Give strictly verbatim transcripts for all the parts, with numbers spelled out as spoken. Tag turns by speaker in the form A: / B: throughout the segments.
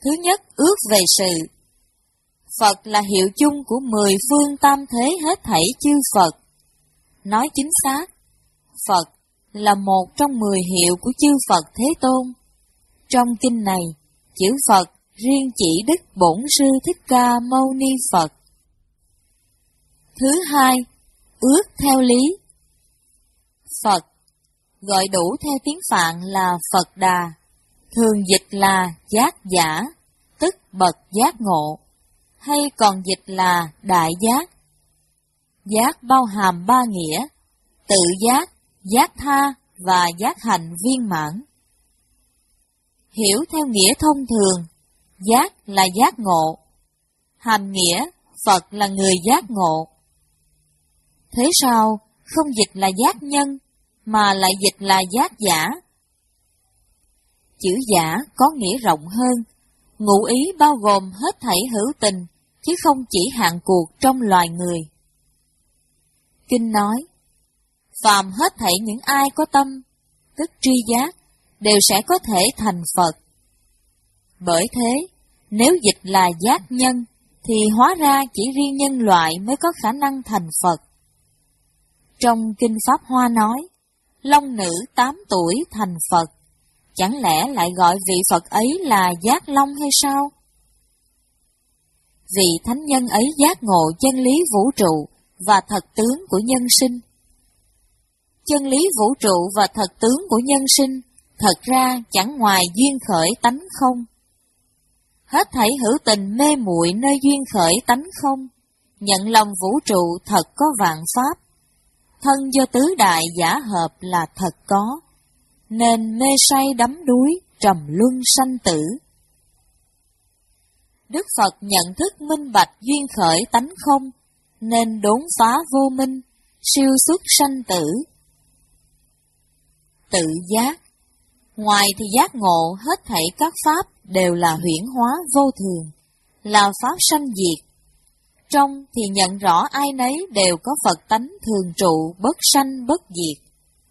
A: Thứ nhất, ước về sự. Phật là hiệu chung của mười phương tam thế hết thảy chư Phật. Nói chính xác, Phật là một trong mười hiệu của chư Phật Thế Tôn. Trong kinh này, chữ Phật riêng chỉ Đức Bổn Sư Thích Ca Mâu Ni Phật. Thứ hai, ước theo lý. Phật gọi đủ theo tiếng Phạn là Phật Đà, thường dịch là giác giả, tức bậc giác ngộ, hay còn dịch là đại giác. Giác bao hàm ba nghĩa: tự giác, giác tha và giác hành viên mãn. Hiểu theo nghĩa thông thường, giác là giác ngộ, hàm nghĩa Phật là người giác ngộ. Thế sao không dịch là giác nhân, mà lại dịch là giác giả? Chữ giả có nghĩa rộng hơn, ngụ ý bao gồm hết thảy hữu tình, chứ không chỉ hạn cuộc trong loài người. Kinh nói, phàm hết thảy những ai có tâm, tức tri giác, đều sẽ có thể thành Phật. Bởi thế, nếu dịch là giác nhân, thì hóa ra chỉ riêng nhân loại mới có khả năng thành Phật. Trong Kinh Pháp Hoa nói, long nữ tám tuổi thành Phật, chẳng lẽ lại gọi vị Phật ấy là giác long hay sao? Vị thánh nhân ấy giác ngộ chân lý vũ trụ và thật tướng của nhân sinh. Chân lý vũ trụ và thật tướng của nhân sinh thật ra chẳng ngoài duyên khởi tánh không. Hết thảy hữu tình mê muội nơi duyên khởi tánh không, nhận lòng vũ trụ thật có vạn pháp. Thân do tứ đại giả hợp là thật có, nên mê say đắm đuối, trầm luân sanh tử. Đức Phật nhận thức minh bạch duyên khởi tánh không, nên đốn phá vô minh, siêu xuất sanh tử. Tự giác. Ngoài thì giác ngộ hết thảy các pháp đều là huyễn hóa vô thường, là pháp sanh diệt. Trong thì nhận rõ ai nấy đều có Phật tánh thường trụ, bất sanh bất diệt.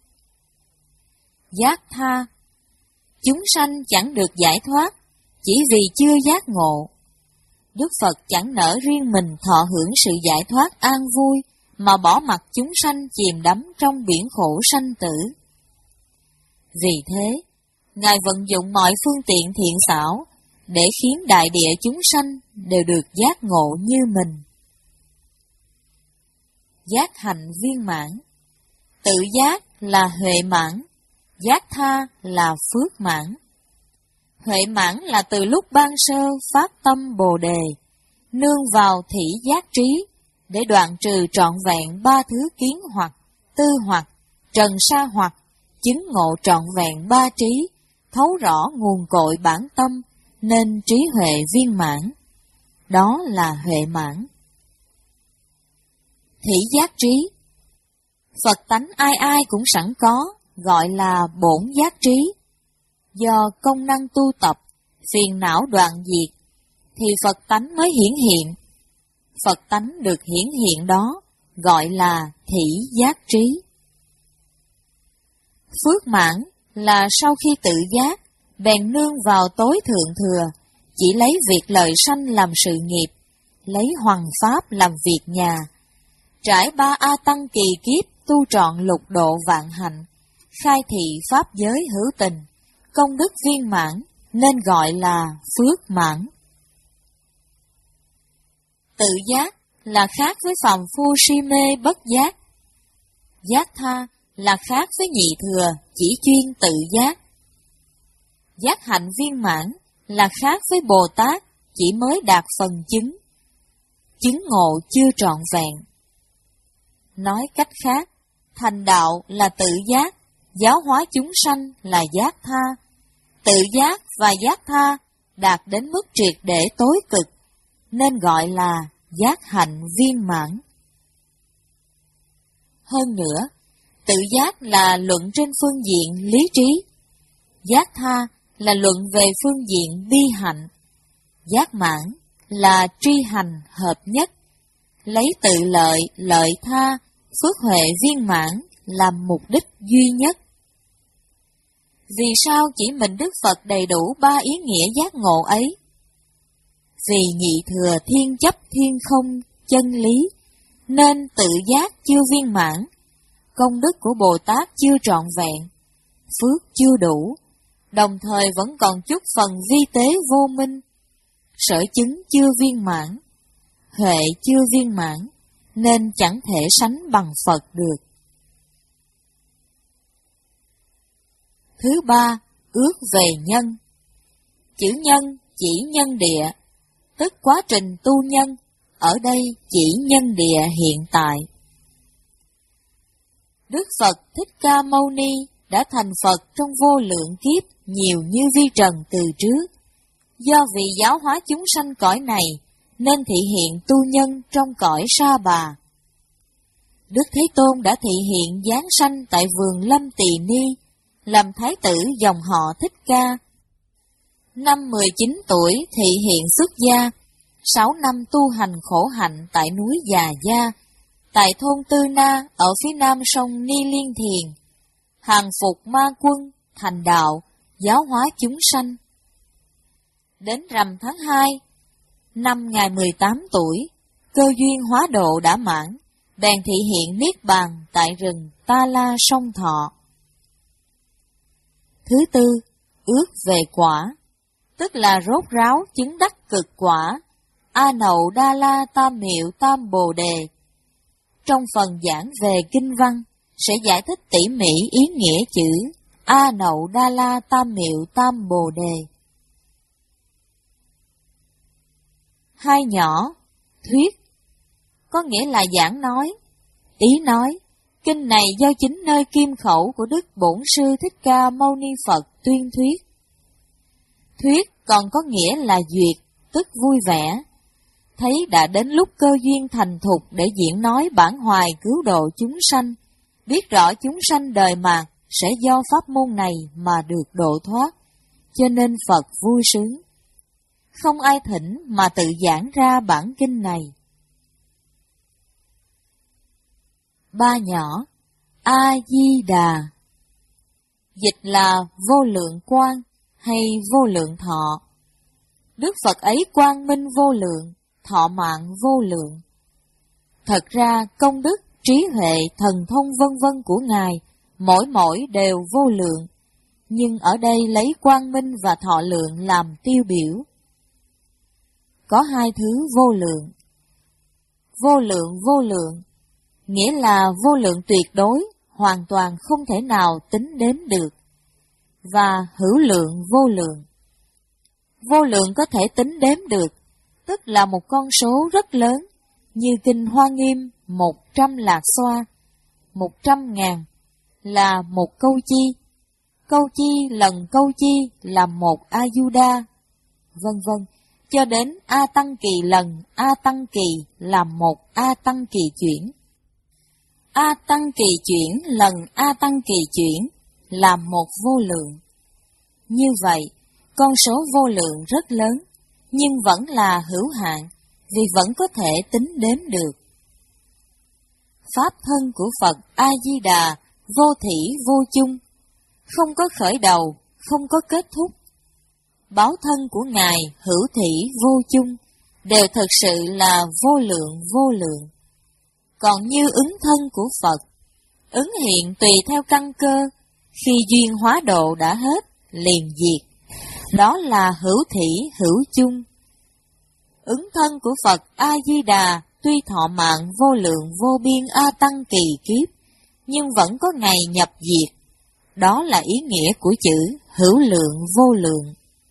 A: Giác tha. Chúng sanh chẳng được giải thoát, chỉ vì chưa giác ngộ. Đức Phật chẳng nỡ riêng mình thọ hưởng sự giải thoát an vui, mà bỏ mặc chúng sanh chìm đắm trong biển khổ sanh tử. Vì thế, Ngài vận dụng mọi phương tiện thiện xảo, để khiến đại địa chúng sanh đều được giác ngộ như mình. Giác hành viên mãn. Tự giác là huệ mãn, giác tha là phước mãn. Huệ mãn là từ lúc ban sơ phát tâm Bồ Đề, nương vào thị giác trí, để đoạn trừ trọn vẹn ba thứ kiến hoặc, tư hoặc, trần sa hoặc, chứng ngộ trọn vẹn ba trí, thấu rõ nguồn cội bản tâm, nên trí huệ viên mãn. Đó là huệ mãn. Thị giác trí. Phật tánh ai ai cũng sẵn có, gọi là bổn giác trí. Do công năng tu tập, phiền não đoạn diệt, thì Phật tánh mới hiển hiện. Phật tánh được hiển hiện đó, gọi là thị giác trí. Phước mãn là sau khi tự giác, bèn nương vào tối thượng thừa, chỉ lấy việc lợi sanh làm sự nghiệp, lấy hoằng pháp làm việc nhà, trải ba A Tăng kỳ kiếp tu trọn lục độ vạn hạnh, khai thị pháp giới hữu tình, công đức viên mãn, nên gọi là phước mãn. Tự giác là khác với phàm phu si mê bất giác. Giác tha là khác với nhị thừa chỉ chuyên tự giác. Giác hạnh viên mãn là khác với Bồ Tát chỉ mới đạt phần chứng. Chứng ngộ chưa trọn vẹn. Nói cách khác, thành đạo là tự giác, giáo hóa chúng sanh là giác tha. Tự giác và giác tha đạt đến mức triệt để tối cực, nên gọi là giác hạnh viên mãn. Hơn nữa, tự giác là luận trên phương diện lý trí, giác tha là luận về phương diện bi hạnh, giác mãn là tri hành hợp nhất, lấy tự lợi, lợi tha, phước huệ viên mãn làm mục đích duy nhất. Vì sao chỉ mình Đức Phật đầy đủ ba ý nghĩa giác ngộ ấy, vì nhị thừa thiên chấp thiên không chân lý, nên tự giác chưa viên mãn, công đức của Bồ Tát chưa trọn vẹn, phước chưa đủ, đồng thời vẫn còn chút phần vi tế vô minh, sở chứng chưa viên mãn, huệ chưa viên mãn, nên chẳng thể sánh bằng Phật được. Thứ ba, ước về nhân. Chữ nhân chỉ nhân địa, tức quá trình tu nhân, ở đây chỉ nhân địa hiện tại. Đức Phật Thích Ca Mâu Ni đã thành Phật trong vô lượng kiếp nhiều như vi trần từ trước. Do vì giáo hóa chúng sanh cõi này, nên thị hiện tu nhân trong cõi Sa Bà. Đức Thế Tôn đã thị hiện giáng sanh tại vườn Lâm Tỳ Ni, làm thái tử dòng họ Thích Ca. Năm mười chín tuổi thị hiện xuất gia, sáu năm tu hành khổ hạnh tại núi Già Gia, tại thôn Tư Na ở phía nam sông Ni Liên Thiền, hàng phục ma quân, thành đạo, giáo hóa chúng sanh. Đến rằm tháng hai, năm Ngài mười tám tuổi, cơ duyên hóa độ đã mãn, bèn thị hiện Niết Bàn tại rừng Ta La Sông Thọ. Thứ tư, ước về quả, tức là rốt ráo chứng đắc cực quả, A Nậu Đa La Tam Miệu Tam Bồ Đề. Trong phần giảng về kinh văn, sẽ giải thích tỉ mỉ ý nghĩa chữ A Nậu Đa La Tam Miệu Tam Bồ Đề. Hai nhỏ, thuyết, có nghĩa là giảng nói, ý nói. Kinh này do chính nơi kim khẩu của Đức Bổn Sư Thích Ca Mâu Ni Phật tuyên thuyết. Thuyết còn có nghĩa là duyệt, tức vui vẻ. Thấy đã đến lúc cơ duyên thành thục để diễn nói bản hoài cứu độ chúng sanh, biết rõ chúng sanh đời mạt sẽ do pháp môn này mà được độ thoát, cho nên Phật vui sướng. Không ai thỉnh mà tự giảng ra bản kinh này. Ba nhỏ, A-di-đà, dịch là vô lượng quang hay vô lượng thọ. Đức Phật ấy quang minh vô lượng, thọ mạng vô lượng. Thật ra công đức, trí huệ, thần thông vân vân của Ngài, mỗi mỗi đều vô lượng, nhưng ở đây lấy quang minh và thọ lượng làm tiêu biểu. Có hai thứ vô lượng. Vô lượng vô lượng, nghĩa là vô lượng tuyệt đối, hoàn toàn không thể nào tính đếm được. Và hữu lượng vô lượng. Vô lượng có thể tính đếm được, tức là một con số rất lớn, như kinh Hoa Nghiêm một trăm lạc xoa, một trăm ngàn là một câu chi, câu chi lần câu chi là một Ayuda, vân vân, cho đến A Tăng Kỳ lần A Tăng Kỳ là một A Tăng Kỳ chuyển. A Tăng Kỳ chuyển lần A Tăng Kỳ chuyển là một vô lượng. Như vậy, con số vô lượng rất lớn, nhưng vẫn là hữu hạn, vì vẫn có thể tính đếm được. Pháp thân của Phật A-di-đà vô thỉ vô chung, không có khởi đầu, không có kết thúc. Báo thân của Ngài hữu thỉ vô chung, đều thật sự là vô lượng vô lượng. Còn như ứng thân của Phật, ứng hiện tùy theo căn cơ, khi duyên hóa độ đã hết, liền diệt. Đó là hữu thỉ hữu chung. Ứng thân của Phật A-di-đà tuy thọ mạng vô lượng vô biên A Tăng Kỳ kiếp, nhưng vẫn có ngày nhập diệt. Đó là ý nghĩa của chữ hữu lượng vô lượng.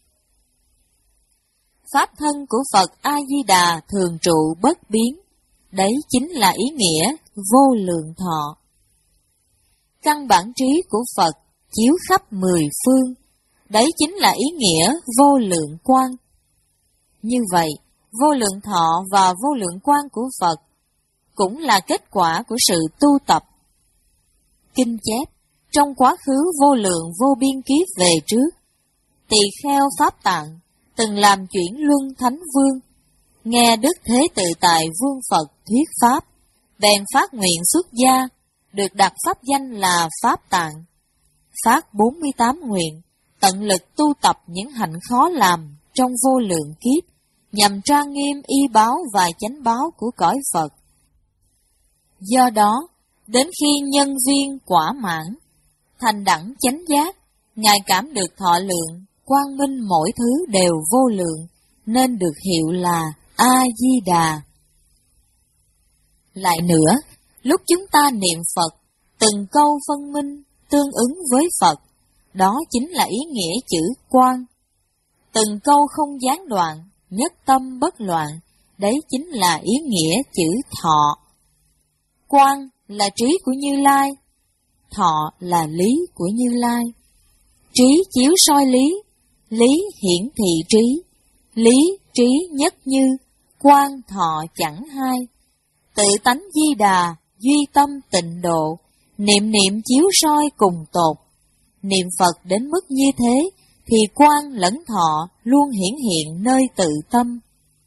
A: Pháp thân của Phật A-di-đà thường trụ bất biến, đấy chính là ý nghĩa vô lượng thọ. Căn bản trí của Phật chiếu khắp mười phương, đấy chính là ý nghĩa vô lượng quang. Như vậy, vô lượng thọ và vô lượng quang của Phật cũng là kết quả của sự tu tập. Kinh chép, trong quá khứ vô lượng vô biên kiếp về trước, tỳ kheo Pháp Tạng từng làm chuyển luân thánh vương, nghe Đức Thế Tự Tại Vương Phật thuyết Pháp, bèn phát nguyện xuất gia, được đặt pháp danh là Pháp Tạng. Phát bốn mươi tám nguyện, tận lực tu tập những hạnh khó làm trong vô lượng kiếp, nhằm trang nghiêm y báo và chánh báo của cõi Phật. Do đó, đến khi nhân duyên quả mãn, thành đẳng chánh giác, Ngài cảm được thọ lượng, quang minh mỗi thứ đều vô lượng, nên được hiệu là A-di-đà. Lại nữa, lúc chúng ta niệm Phật, từng câu phân minh, tương ứng với Phật, đó chính là ý nghĩa chữ quang. Từng câu không gián đoạn, nhất tâm bất loạn, đấy chính là ý nghĩa chữ thọ. Quang là trí của Như Lai, thọ là lý của Như Lai. Trí chiếu soi lý, lý hiển thị trí, lý trí nhất như, quang thọ chẳng hai. Tự tánh di đà, duy tâm tịnh độ, niệm niệm chiếu soi cùng tột. Niệm Phật đến mức như thế, thì quang lẫn thọ luôn hiển hiện nơi tự tâm.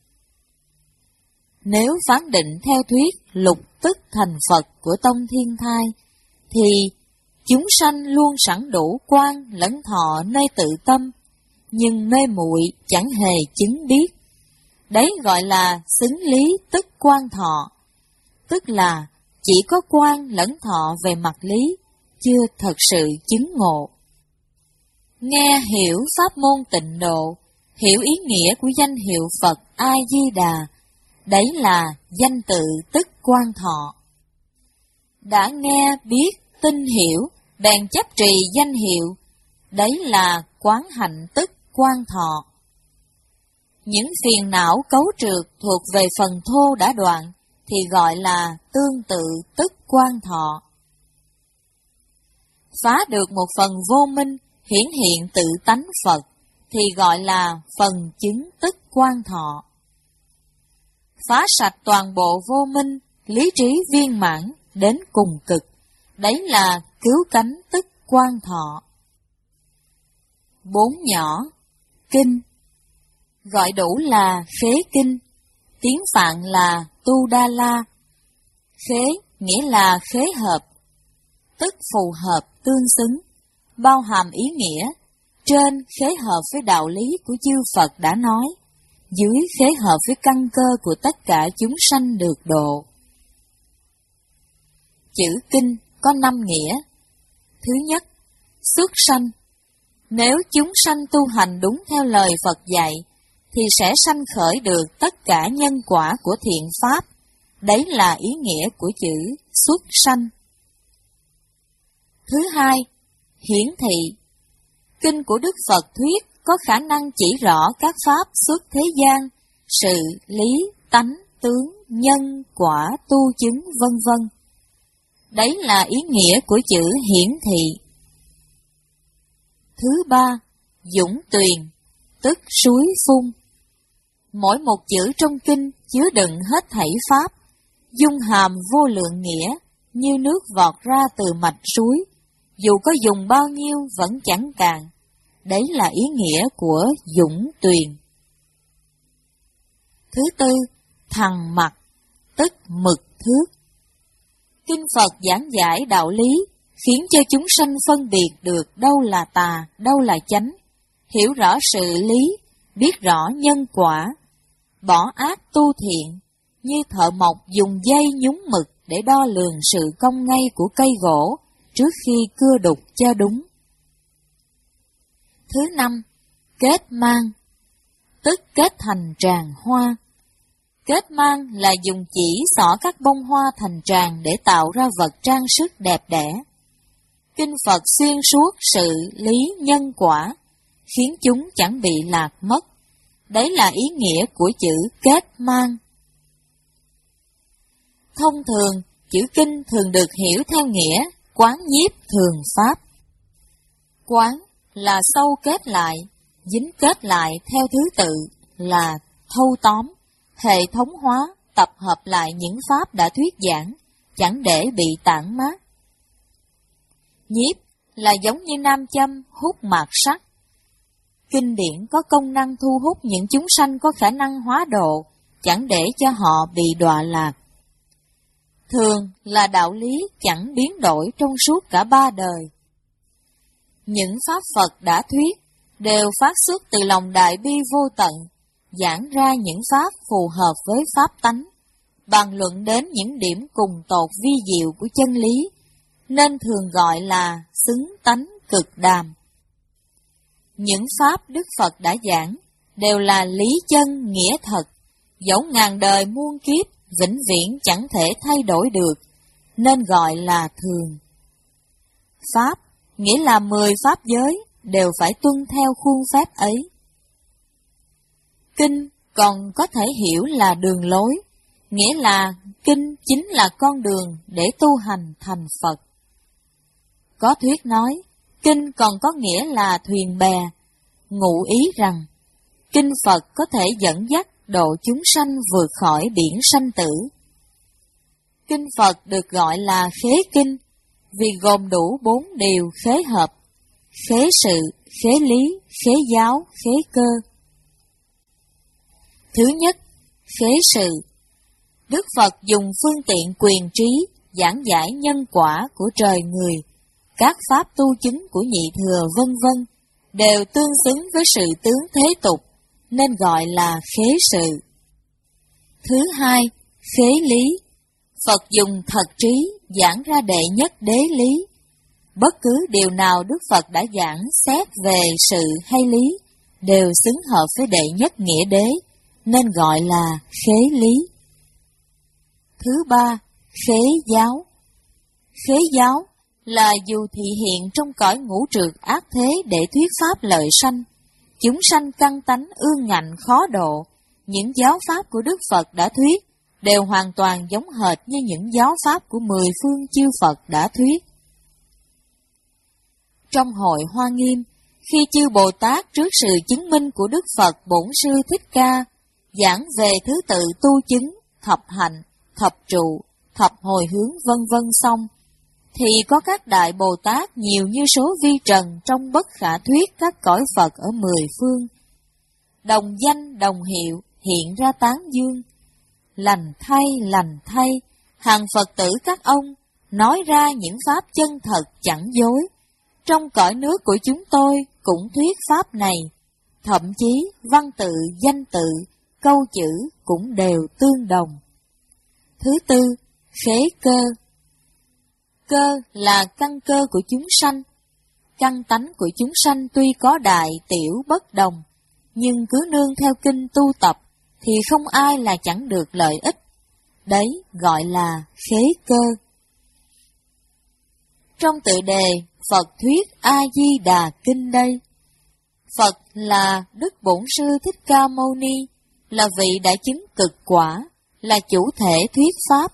A: Nếu phán định theo thuyết lục tức thành Phật của Tông Thiên Thai, thì chúng sanh luôn sẵn đủ quang lẫn thọ nơi tự tâm, nhưng mê muội chẳng hề chứng biết. Đấy gọi là xứng lý tức quang thọ, tức là chỉ có quang lẫn thọ về mặt lý, chưa thật sự chứng ngộ. Nghe hiểu pháp môn tịnh độ, hiểu ý nghĩa của danh hiệu Phật A-di-đà, đấy là danh tự tức quang thọ. Đã nghe, biết, tin hiểu, bèn chấp trì danh hiệu, đấy là quán hạnh tức quang thọ. Những phiền não cấu trượt thuộc về phần thô đã đoạn, thì gọi là tương tự tức quang thọ. Phá được một phần vô minh, hiển hiện tự tánh Phật, thì gọi là phần chứng tức quang thọ. Phá sạch toàn bộ vô minh, lý trí viên mãn đến cùng cực, đấy là cứu cánh tức quang thọ. Bốn nhỏ, kinh, gọi đủ là khế kinh, tiếng Phạn là tu đa la. Khế nghĩa là khế hợp, tức phù hợp, tương xứng, bao hàm ý nghĩa, trên khế hợp với đạo lý của chư Phật đã nói, dưới khế hợp với căn cơ của tất cả chúng sanh được độ. Chữ kinh có năm nghĩa. Thứ nhất, xuất sanh. Nếu chúng sanh tu hành đúng theo lời Phật dạy, thì sẽ sanh khởi được tất cả nhân quả của thiện pháp. Đấy là ý nghĩa của chữ xuất sanh. Thứ hai, hiển thị. Kinh của Đức Phật thuyết có khả năng chỉ rõ các pháp xuất thế gian, sự, lý, tánh, tướng, nhân, quả, tu chứng, vân vân. Đấy là ý nghĩa của chữ hiển thị. Thứ ba, dũng tuyền, tức suối phun. Mỗi một chữ trong kinh chứa đựng hết thảy pháp, dung hàm vô lượng nghĩa, như nước vọt ra từ mạch suối, dù có dùng bao nhiêu vẫn chẳng cạn. Đấy là ý nghĩa của dũng tuyền. Thứ tư, thằng mặc, tức mực thước. Kinh Phật giảng giải đạo lý, khiến cho chúng sanh phân biệt được đâu là tà, đâu là chánh, hiểu rõ sự lý, biết rõ nhân quả, bỏ ác tu thiện, như thợ mộc dùng dây nhúng mực để đo lường sự cong ngay của cây gỗ trước khi cưa đục cho đúng. Thứ năm, kết mang, tức kết thành tràng hoa. Kết mang là dùng chỉ xỏ các bông hoa thành tràng để tạo ra vật trang sức đẹp đẽ. Kinh Phật xuyên suốt sự lý nhân quả, khiến chúng chẳng bị lạc mất. Đấy là ý nghĩa của chữ kết mang. Thông thường, chữ kinh thường được hiểu theo nghĩa quán nhiếp thường pháp. Quán là sâu kết lại, dính kết lại theo thứ tự là thâu tóm, hệ thống hóa, tập hợp lại những pháp đã thuyết giảng, chẳng để bị tản mát. Nhiếp là giống như nam châm hút mạt sắt. Kinh điển có công năng thu hút những chúng sanh có khả năng hóa độ, chẳng để cho họ bị đọa lạc. Thường là đạo lý chẳng biến đổi trong suốt cả ba đời. Những pháp Phật đã thuyết đều phát xuất từ lòng đại bi vô tận, giảng ra những pháp phù hợp với pháp tánh, bàn luận đến những điểm cùng tột vi diệu của chân lý, nên thường gọi là xứng tánh cực đàm. Những pháp Đức Phật đã giảng đều là lý chân nghĩa thật, dẫu ngàn đời muôn kiếp, vĩnh viễn chẳng thể thay đổi được, nên gọi là thường. Pháp, nghĩa là mười pháp giới, đều phải tuân theo khuôn phép ấy. Kinh còn có thể hiểu là đường lối, nghĩa là kinh chính là con đường để tu hành thành Phật. Có thuyết nói, kinh còn có nghĩa là thuyền bè, ngụ ý rằng, kinh Phật có thể dẫn dắt độ chúng sanh vượt khỏi biển sanh tử. Kinh Phật được gọi là khế kinh, vì gồm đủ bốn điều khế hợp: khế sự, khế lý, khế giáo, khế cơ. Thứ nhất, khế sự. Đức Phật dùng phương tiện quyền trí giảng giải nhân quả của trời người, các pháp tu chứng của nhị thừa vân vân đều tương xứng với sự tướng thế tục, nên gọi là khế sự. Thứ hai, khế lý. Phật dùng thật trí giảng ra đệ nhất đế lý. Bất cứ điều nào Đức Phật đã giảng xét về sự hay lý đều xứng hợp với đệ nhất nghĩa đế, nên gọi là khế lý. Thứ ba, khế giáo. Khế giáo là dù thị hiện trong cõi ngũ trượt ác thế để thuyết pháp lợi sanh, chúng sanh căn tánh ương ngạnh khó độ, những giáo pháp của Đức Phật đã thuyết đều hoàn toàn giống hệt như những giáo pháp của mười phương chư Phật đã thuyết. Trong hội Hoa Nghiêm, khi chư Bồ Tát trước sự chứng minh của Đức Phật Bổn Sư Thích Ca giảng về thứ tự tu chứng, thập hạnh, thập trụ, thập hồi hướng vân vân xong, thì có các đại Bồ Tát nhiều như số vi trần trong bất khả thuyết các cõi Phật ở mười phương, đồng danh đồng hiệu hiện ra tán dương. Lành thay, lành thay, hàng Phật tử các ông nói ra những pháp chân thật chẳng dối. Trong cõi nước của chúng tôi cũng thuyết pháp này, thậm chí văn tự, danh tự, câu chữ cũng đều tương đồng. Thứ tư, khế cơ. Cơ là căn cơ của chúng sanh. Căn tánh của chúng sanh tuy có đại tiểu bất đồng, nhưng cứ nương theo kinh tu tập thì không ai là chẳng được lợi ích. Đấy gọi là khế cơ. Trong tựa đề Phật thuyết A-di-đà Kinh đây, Phật là Đức Bổn Sư Thích Ca Mâu Ni, là vị đã chứng cực quả, là chủ thể thuyết pháp.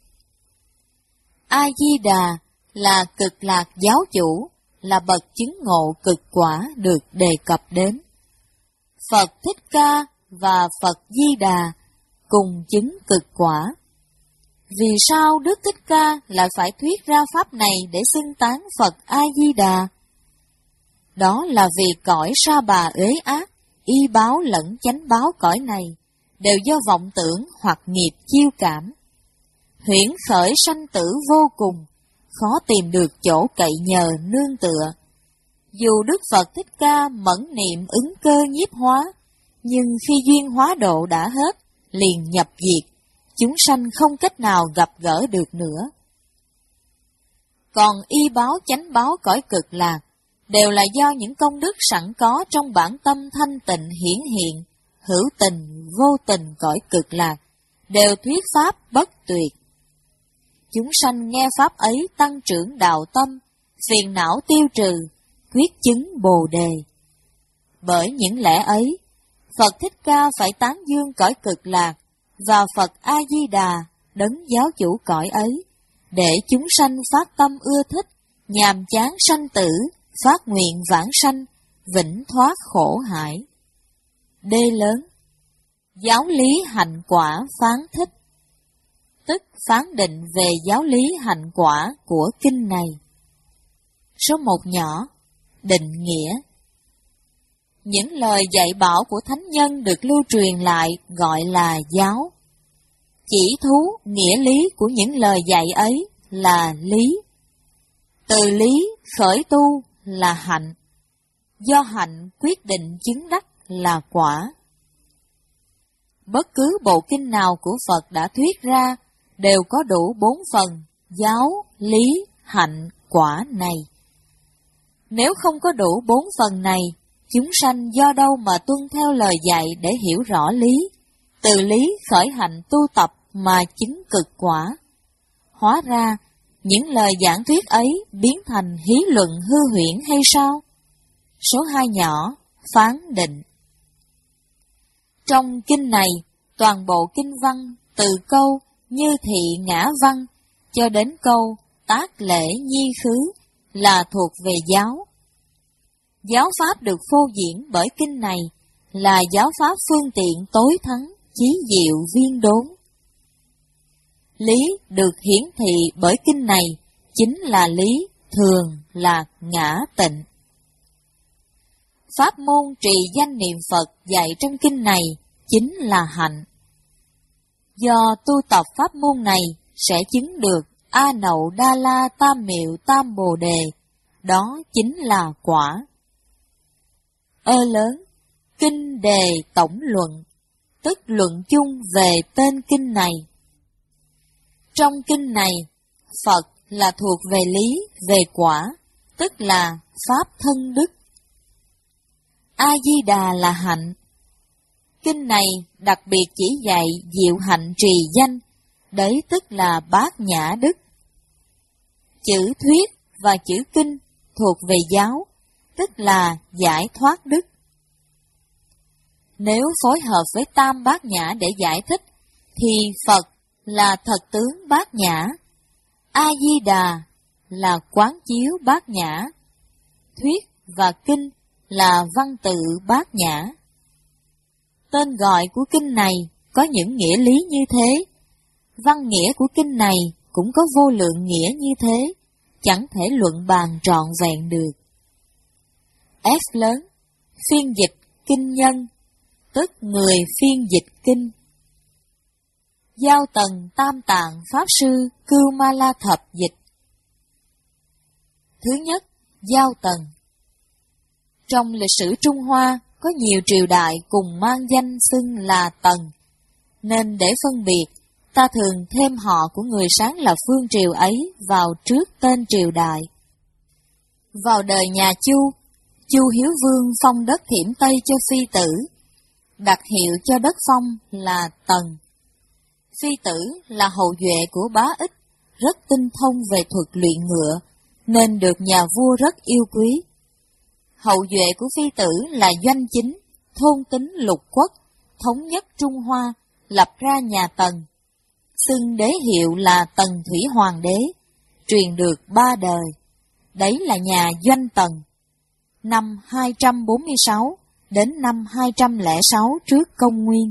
A: A-di-đà là cực lạc giáo chủ, là bậc chứng ngộ cực quả được đề cập đến. Phật Thích Ca và Phật Di Đà cùng chứng cực quả. Vì sao Đức Thích Ca lại phải thuyết ra pháp này để xưng tán Phật A-di-đà? Đó là vì cõi sa bà uế ác, y báo lẫn chánh báo cõi này đều do vọng tưởng hoặc nghiệp chiêu cảm. Huyễn khởi sanh tử vô cùng, khó tìm được chỗ cậy nhờ nương tựa. Dù Đức Phật Thích Ca mẫn niệm ứng cơ nhiếp hóa, nhưng khi duyên hóa độ đã hết, liền nhập diệt, chúng sanh không cách nào gặp gỡ được nữa. Còn y báo chánh báo cõi cực lạc, đều là do những công đức sẵn có trong bản tâm thanh tịnh hiển hiện, hữu tình, vô tình cõi cực lạc, đều thuyết pháp bất tuyệt. Chúng sanh nghe pháp ấy tăng trưởng đạo tâm, phiền não tiêu trừ, quyết chứng bồ đề. Bởi những lẽ ấy, Phật Thích Ca phải tán dương cõi cực lạc và Phật A-di-đà đấng giáo chủ cõi ấy, để chúng sanh phát tâm ưa thích, nhàm chán sanh tử, phát nguyện vãng sanh, vĩnh thoát khổ hải. D lớn, giáo lý hạnh quả phán thích, tức phán định về giáo lý hạnh quả của kinh này. Số một nhỏ, định nghĩa. Những lời dạy bảo của thánh nhân được lưu truyền lại gọi là giáo. Chỉ thú nghĩa lý của những lời dạy ấy là lý. Từ lý khởi tu là hạnh. Do hạnh quyết định chứng đắc là quả. Bất cứ bộ kinh nào của Phật đã thuyết ra đều có đủ bốn phần giáo, lý, hạnh, quả này. Nếu không có đủ bốn phần này, chúng sanh do đâu mà tuân theo lời dạy để hiểu rõ lý, từ lý khởi hành tu tập mà chứng cực quả. Hóa ra, những lời giảng thuyết ấy biến thành hí luận hư huyễn hay sao? Số hai nhỏ, phán định. Trong kinh này, toàn bộ kinh văn, từ câu như thị ngã văn cho đến câu tác lễ nhi khứ là thuộc về giáo. Giáo pháp được phô diễn bởi kinh này là giáo pháp phương tiện tối thắng, chí diệu viên đốn. Lý được hiển thị bởi kinh này chính là lý, thường là ngã tịnh. Pháp môn trì danh niệm Phật dạy trong kinh này chính là hạnh. Do tu tập pháp môn này sẽ chứng được A Nậu Đa La Tam Miệu Tam Bồ Đề, đó chính là quả. Ơ lớn, kinh đề tổng luận, tức luận chung về tên kinh này. Trong kinh này, Phật là thuộc về lý, về quả, tức là pháp thân đức. A-di-đà là hạnh. Kinh này đặc biệt chỉ dạy diệu hạnh trì danh, đấy tức là bát nhã đức. Chữ thuyết và chữ kinh thuộc về giáo, tức là giải thoát đức. Nếu phối hợp với tam bát nhã để giải thích, thì Phật là thật tướng bát nhã, A-di-đà là quán chiếu bát nhã, thuyết và kinh là văn tự bát nhã. Tên gọi của kinh này có những nghĩa lý như thế, văn nghĩa của kinh này cũng có vô lượng nghĩa như thế, chẳng thể luận bàn trọn vẹn được. F lớn, phiên dịch kinh nhân, tức người phiên dịch kinh. Giao Tần Tam Tạng Pháp Sư Cưu Ma La Thập dịch. Thứ nhất, Giao Tần. Trong lịch sử Trung Hoa có nhiều triều đại cùng mang danh xưng là Tần, nên để phân biệt, ta thường thêm họ của người sáng lập phương triều ấy vào trước tên triều đại. Vào đời nhà Chu, Chu Hiếu Vương phong đất Thiểm Tây cho phi tử, đặt hiệu cho đất phong là Tần. Phi tử là hậu duệ của Bá Ích, rất tinh thông về thuật luyện ngựa, nên được nhà vua rất yêu quý. Hậu duệ của phi tử là Doanh Chính, thôn tính lục quốc, thống nhất Trung Hoa, lập ra nhà Tần. Xưng đế hiệu là Tần Thủy Hoàng đế, truyền được ba đời. Đấy là nhà Doanh Tần. Năm hai trăm bốn mươi sáu đến năm hai trăm lẻ sáu trước công nguyên.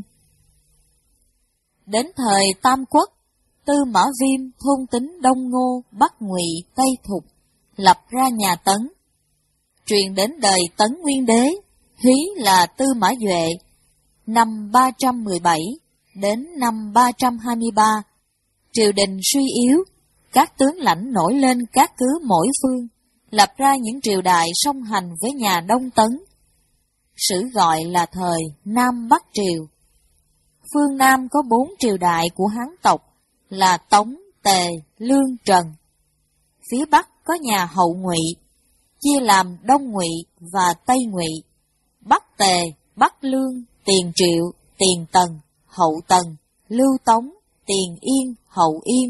A: Đến thời Tam Quốc, Tư Mã Viêm thôn tính Đông Ngô, Bắc Ngụy, Tây Thục, lập ra nhà Tấn. Truyền đến đời Tấn Nguyên đế, Hí là Tư Mã Duệ, năm ba trăm mười bảy đến năm ba trăm hai mươi ba, triều đình suy yếu, các tướng lãnh nổi lên các cứ mỗi phương, lập ra những triều đại song hành với nhà Đông Tấn. Sử gọi là thời Nam Bắc Triều. Phương Nam có bốn triều đại của Hán tộc là Tống, Tề, Lương, Trần. Phía Bắc có nhà Hậu Ngụy, chia làm Đông Ngụy và Tây Ngụy, Bắc Tề, Bắc Lương, Tiền Triệu, Tiền Tần, Hậu Tần, Lưu Tống, Tiền Yên, Hậu Yên.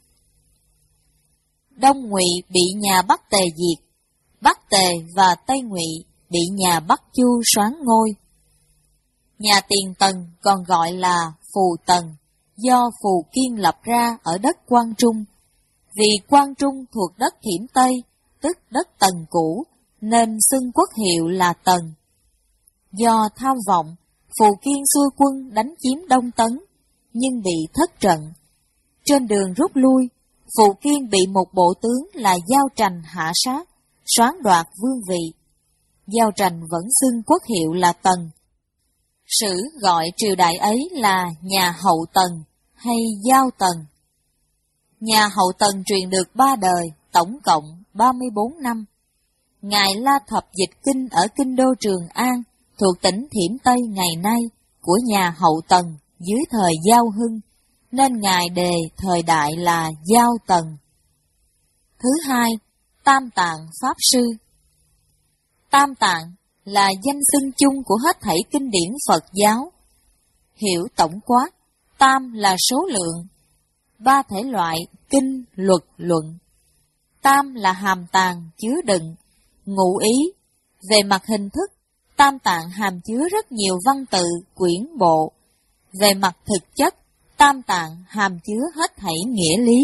A: Đông Ngụy bị nhà Bắc Tề diệt, Bắc Tề và Tây Ngụy bị nhà Bắc Chu soán ngôi. Nhà Tiền Tần còn gọi là Phù Tần, do Phù Kiên lập ra ở đất Quang Trung. Vì Quang Trung thuộc đất Thiểm Tây, tức đất Tần cũ, nên xưng quốc hiệu là Tần. Do tham vọng, Phù Kiên xua quân đánh chiếm Đông Tấn, nhưng bị thất trận. Trên đường rút lui, Phù Kiên bị một bộ tướng là Giao Trành hạ sát, soán đoạt vương vị. Giao Trành vẫn xưng quốc hiệu là Tần. Sử gọi triều đại ấy là nhà Hậu Tần hay Giao Tần. Nhà Hậu Tần truyền được ba đời, tổng cộng ba mươi bốn năm. Ngài La Thập dịch kinh ở kinh đô Trường An, thuộc tỉnh Thiểm Tây ngày nay, của nhà Hậu Tần, dưới thời Giao Hưng, nên Ngài đề thời đại là Giao Tần. Thứ hai, Tam Tạng Pháp Sư. Tam Tạng là danh xưng chung của hết thảy kinh điển Phật giáo. Hiểu tổng quát, tam là số lượng, ba thể loại kinh, luật, luận. Tam là hàm tàng, chứa đựng, ngụ ý. Về mặt hình thức, Tam Tạng hàm chứa rất nhiều văn tự, quyển bộ. Về mặt thực chất, Tam Tạng hàm chứa hết thảy nghĩa lý.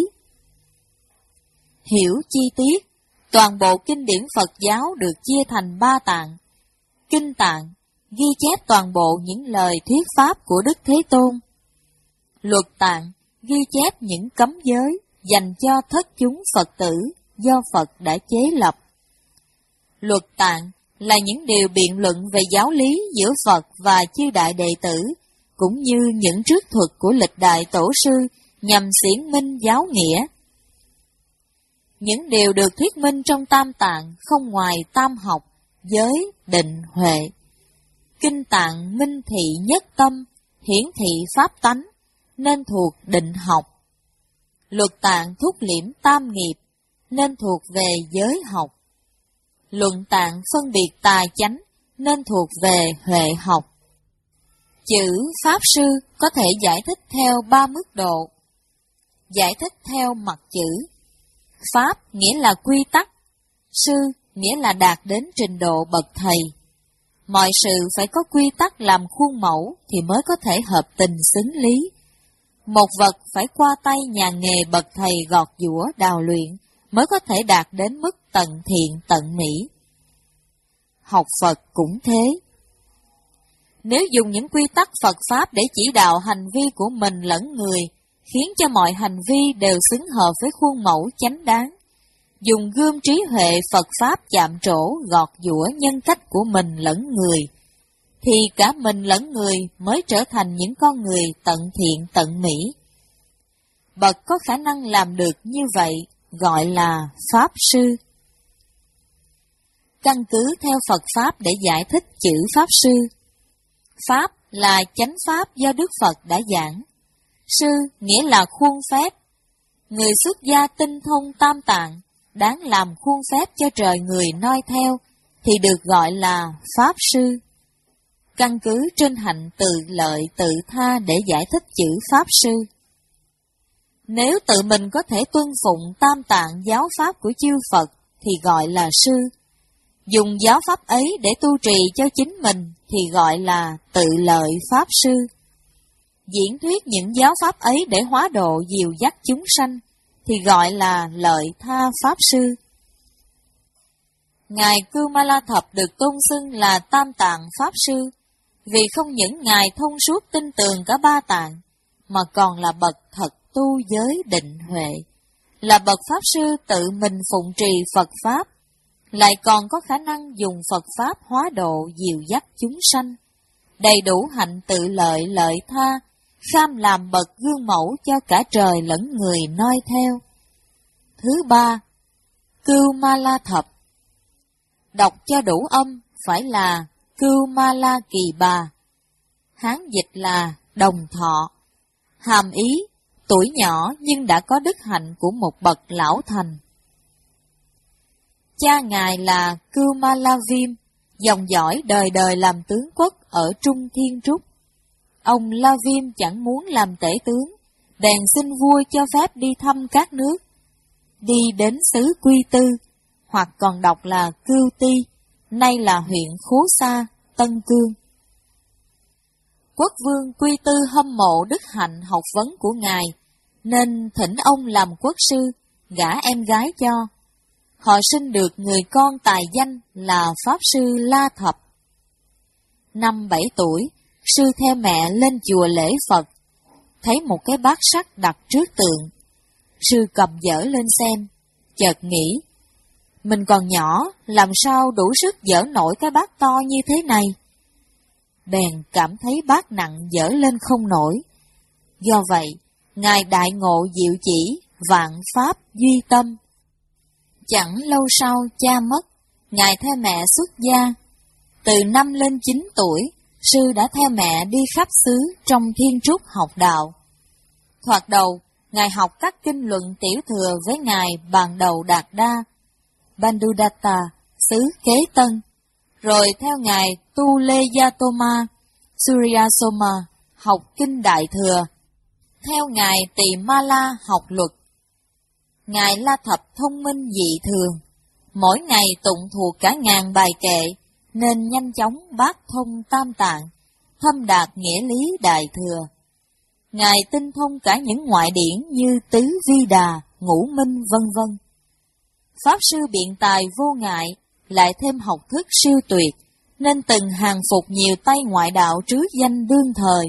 A: Hiểu chi tiết, toàn bộ kinh điển Phật giáo được chia thành ba tạng. Kinh tạng ghi chép toàn bộ những lời thuyết pháp của Đức Thế Tôn. Luật tạng ghi chép những cấm giới dành cho thất chúng Phật tử do Phật đã chế lập. Luật tạng là những điều biện luận về giáo lý giữa Phật và chư đại đệ tử, cũng như những trước thuật của lịch đại tổ sư nhằm xiển minh giáo nghĩa. Những điều được thuyết minh trong Tam Tạng không ngoài tam học, giới, định, huệ. Kinh tạng minh thị nhất tâm, hiển thị pháp tánh, nên thuộc định học. Luật tạng thúc liễm tam nghiệp, nên thuộc về giới học. Luận tạng phân biệt tài chánh, nên thuộc về huệ học. Chữ Pháp Sư có thể giải thích theo ba mức độ. Giải thích theo mặt chữ. Pháp nghĩa là quy tắc, sư nghĩa là đạt đến trình độ bậc thầy. Mọi sự phải có quy tắc làm khuôn mẫu thì mới có thể hợp tình xứng lý. Một vật phải qua tay nhà nghề bậc thầy gọt giũa đào luyện mới có thể đạt đến mức tận thiện tận mỹ. Học Phật cũng thế. Nếu dùng những quy tắc Phật Pháp để chỉ đạo hành vi của mình lẫn người, khiến cho mọi hành vi đều xứng hợp với khuôn mẫu chánh đáng, dùng gươm trí huệ Phật Pháp chạm trổ gọt giũa nhân cách của mình lẫn người, thì cả mình lẫn người mới trở thành những con người tận thiện tận mỹ. Bậc có khả năng làm được như vậy gọi là Pháp Sư. Căn cứ theo Phật Pháp để giải thích chữ Pháp Sư. Pháp là chánh Pháp do Đức Phật đã giảng. Sư nghĩa là khuôn phép. Người xuất gia tinh thông Tam Tạng, đáng làm khuôn phép cho trời người noi theo, thì được gọi là Pháp Sư. Căn cứ trên hạnh tự lợi tự tha để giải thích chữ Pháp Sư. Nếu tự mình có thể tuân phụng Tam Tạng giáo Pháp của chư Phật thì gọi là Sư. Dùng giáo Pháp ấy để tu trì cho chính mình thì gọi là tự lợi Pháp Sư. Diễn thuyết những giáo Pháp ấy để hóa độ dìu dắt chúng sanh thì gọi là lợi tha Pháp Sư. Ngài Cưu Ma La Thập được tôn xưng là Tam Tạng Pháp Sư, vì không những Ngài thông suốt tin tường cả ba tạng, mà còn là bậc thật tu giới định huệ, là bậc Pháp Sư tự mình phụng trì Phật Pháp, lại còn có khả năng dùng Phật Pháp hóa độ dìu dắt chúng sanh, đầy đủ hạnh tự lợi lợi tha, kham làm bậc gương mẫu cho cả trời lẫn người noi theo. Thứ ba, Cưu Ma La Thập. Đọc cho đủ âm phải là Cưu Ma La Kỳ Bà. Hán dịch là đồng thọ. Hàm ý, tuổi nhỏ nhưng đã có đức hạnh của một bậc lão thành. Cha Ngài là Cưu Ma La Viêm, dòng dõi đời đời làm tướng quốc ở Trung Thiên Trúc. Ông La Viêm chẳng muốn làm tể tướng, bèn xin vua cho phép đi thăm các nước, đi đến xứ Quy Tư, hoặc còn đọc là Cưu Ti, nay là huyện Khố Sa, Tân Cương. Quốc vương Quy Tư hâm mộ đức hạnh học vấn của Ngài, nên thỉnh ông làm quốc sư, gả em gái cho. Họ sinh được người con tài danh là Pháp Sư La Thập. Năm bảy tuổi, sư theo mẹ lên chùa lễ Phật, thấy một cái bát sắt đặt trước tượng. Sư cầm dở lên xem, chợt nghĩ, mình còn nhỏ, làm sao đủ sức dở nổi cái bát to như thế này? Bèn cảm thấy bát nặng dở lên không nổi. Do vậy, Ngài đại ngộ diệu chỉ, vạn pháp duy tâm. Chẳng lâu sau cha mất, Ngài theo mẹ xuất gia. Từ năm lên chín tuổi, sư đã theo mẹ đi khắp xứ trong thiên trúc học đạo. Thoạt đầu, Ngài học các kinh luận tiểu thừa với Ngài Bàn Đầu Đạt Đa, Bandudatta, xứ Kế Tân, rồi theo Ngài Tu Lê Gia Tô Ma, Suryasoma, học kinh Đại Thừa, theo Ngài Tỳ Ma La học luật. Ngài La Thập thông minh dị thường, mỗi ngày tụng thuộc cả ngàn bài kệ, nên nhanh chóng bát thông tam tạng, thâm đạt nghĩa lý Đại Thừa. Ngài tinh thông cả những ngoại điển như Tứ Vi Đà, Ngũ Minh vân vân. Pháp sư biện tài vô ngại, lại thêm học thức siêu tuyệt, nên từng hàng phục nhiều tay ngoại đạo trứ danh đương thời.